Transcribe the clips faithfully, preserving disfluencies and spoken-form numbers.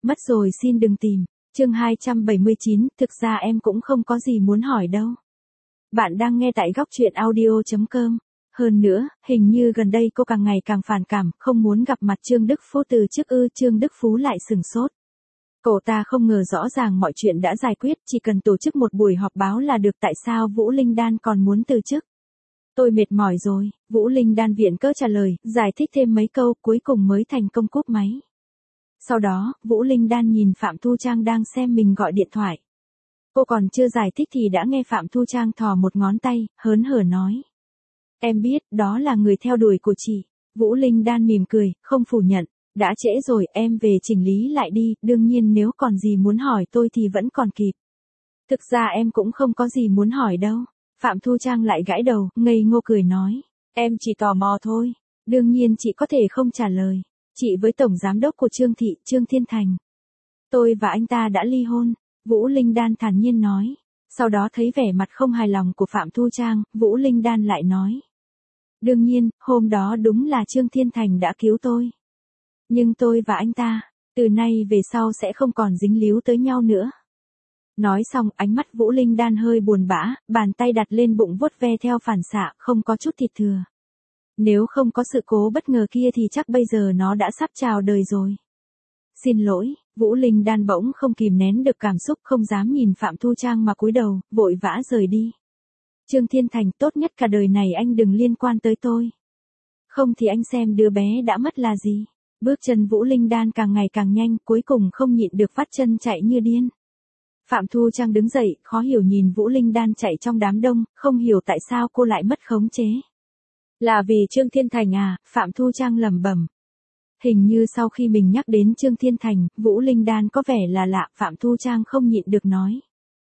Mất rồi xin đừng tìm. Chương hai trăm bảy mươi chín, thực ra em cũng không có gì muốn hỏi đâu. Bạn đang nghe tại góc truyện audio chấm com. Hơn nữa, hình như gần đây cô càng ngày càng phản cảm, không muốn gặp mặt Trương Đức Phú từ trước ư. Trương Đức Phú lại sừng sốt. Cậu ta không ngờ rõ ràng mọi chuyện đã giải quyết, chỉ cần tổ chức một buổi họp báo là được, tại sao Vũ Linh Đan còn muốn từ chức. Tôi mệt mỏi rồi, Vũ Linh Đan viện cớ trả lời, giải thích thêm mấy câu, cuối cùng mới thành công cúp máy. Sau đó, Vũ Linh Đan nhìn Phạm Thu Trang đang xem mình gọi điện thoại. Cô còn chưa giải thích thì đã nghe Phạm Thu Trang thò một ngón tay, hớn hở nói. Em biết, đó là người theo đuổi của chị. Vũ Linh Đan mỉm cười, không phủ nhận. Đã trễ rồi, em về chỉnh lý lại đi, đương nhiên nếu còn gì muốn hỏi tôi thì vẫn còn kịp. Thực ra em cũng không có gì muốn hỏi đâu. Phạm Thu Trang lại gãi đầu, ngây ngô cười nói. Em chỉ tò mò thôi. Đương nhiên chị có thể không trả lời. Chị với Tổng Giám đốc của Trương Thị, Trương Thiên Thành. Tôi và anh ta đã ly hôn. Vũ Linh Đan thản nhiên nói. Sau đó thấy vẻ mặt không hài lòng của Phạm Thu Trang, Vũ Linh Đan lại nói. Đương nhiên, hôm đó đúng là Trương Thiên Thành đã cứu tôi. Nhưng tôi và anh ta, từ nay về sau sẽ không còn dính líu tới nhau nữa. Nói xong, ánh mắt Vũ Linh Đan hơi buồn bã, bàn tay đặt lên bụng vuốt ve theo phản xạ, không có chút thịt thừa. Nếu không có sự cố bất ngờ kia thì chắc bây giờ nó đã sắp chào đời rồi. Xin lỗi, Vũ Linh Đan bỗng không kìm nén được cảm xúc, không dám nhìn Phạm Thu Trang mà cúi đầu, vội vã rời đi. Trương Thiên Thành, tốt nhất cả đời này anh đừng liên quan tới tôi. Không thì anh xem đứa bé đã mất là gì. Bước chân Vũ Linh Đan càng ngày càng nhanh, cuối cùng không nhịn được vắt chân chạy như điên. Phạm Thu Trang đứng dậy, khó hiểu nhìn Vũ Linh Đan chạy trong đám đông, không hiểu tại sao cô lại mất khống chế. Là vì Trương Thiên Thành à, Phạm Thu Trang lẩm bẩm. Hình như sau khi mình nhắc đến Trương Thiên Thành, Vũ Linh Đan có vẻ là lạ, Phạm Thu Trang không nhịn được nói.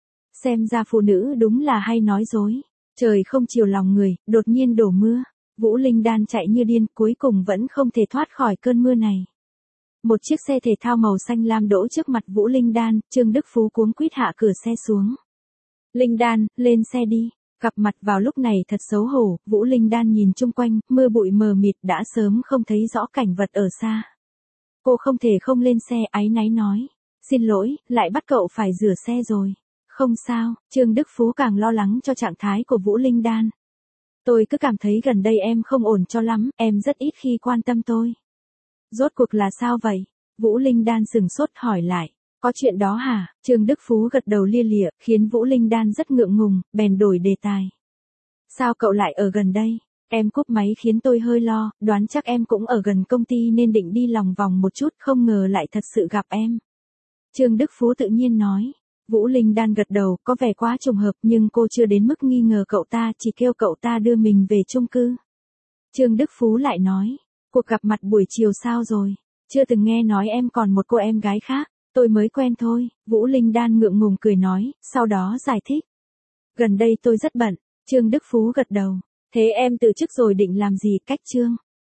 Xem ra phụ nữ đúng là hay nói dối. Trời không chiều lòng người, đột nhiên đổ mưa. Vũ Linh Đan chạy như điên, cuối cùng vẫn không thể thoát khỏi cơn mưa này. Một chiếc xe thể thao màu xanh lam đỗ trước mặt Vũ Linh Đan, Trương Đức Phú cuống quýt hạ cửa xe xuống. Linh Đan, lên xe đi. Gặp mặt vào lúc này thật xấu hổ, Vũ Linh Đan nhìn chung quanh, mưa bụi mờ mịt đã sớm không thấy rõ cảnh vật ở xa. Cô không thể không lên xe, áy náy nói. Xin lỗi, lại bắt cậu phải rửa xe rồi. Không sao, Trương Đức Phú càng lo lắng cho trạng thái của Vũ Linh Đan. Tôi cứ cảm thấy gần đây em không ổn cho lắm, em rất ít khi quan tâm tôi. Rốt cuộc là sao vậy? Vũ Linh Đan sừng sốt hỏi lại. Có chuyện đó hả? Trương Đức Phú gật đầu lia lịa, khiến Vũ Linh Đan rất ngượng ngùng, bèn đổi đề tài. Sao cậu lại ở gần đây? Em cúp máy khiến tôi hơi lo, đoán chắc em cũng ở gần công ty nên định đi lòng vòng một chút, không ngờ lại thật sự gặp em. Trương Đức Phú tự nhiên nói. Vũ Linh Đan gật đầu, có vẻ quá trùng hợp nhưng cô chưa đến mức nghi ngờ cậu ta, chỉ kêu cậu ta đưa mình về chung cư. Trương Đức Phú lại nói, cuộc gặp mặt buổi chiều sao rồi? Chưa từng nghe nói em còn một cô em gái khác, tôi mới quen thôi. Vũ Linh Đan ngượng ngùng cười nói, sau đó giải thích. Gần đây tôi rất bận. Trương Đức Phú gật đầu, thế em từ chức rồi định làm gì? Cách Trương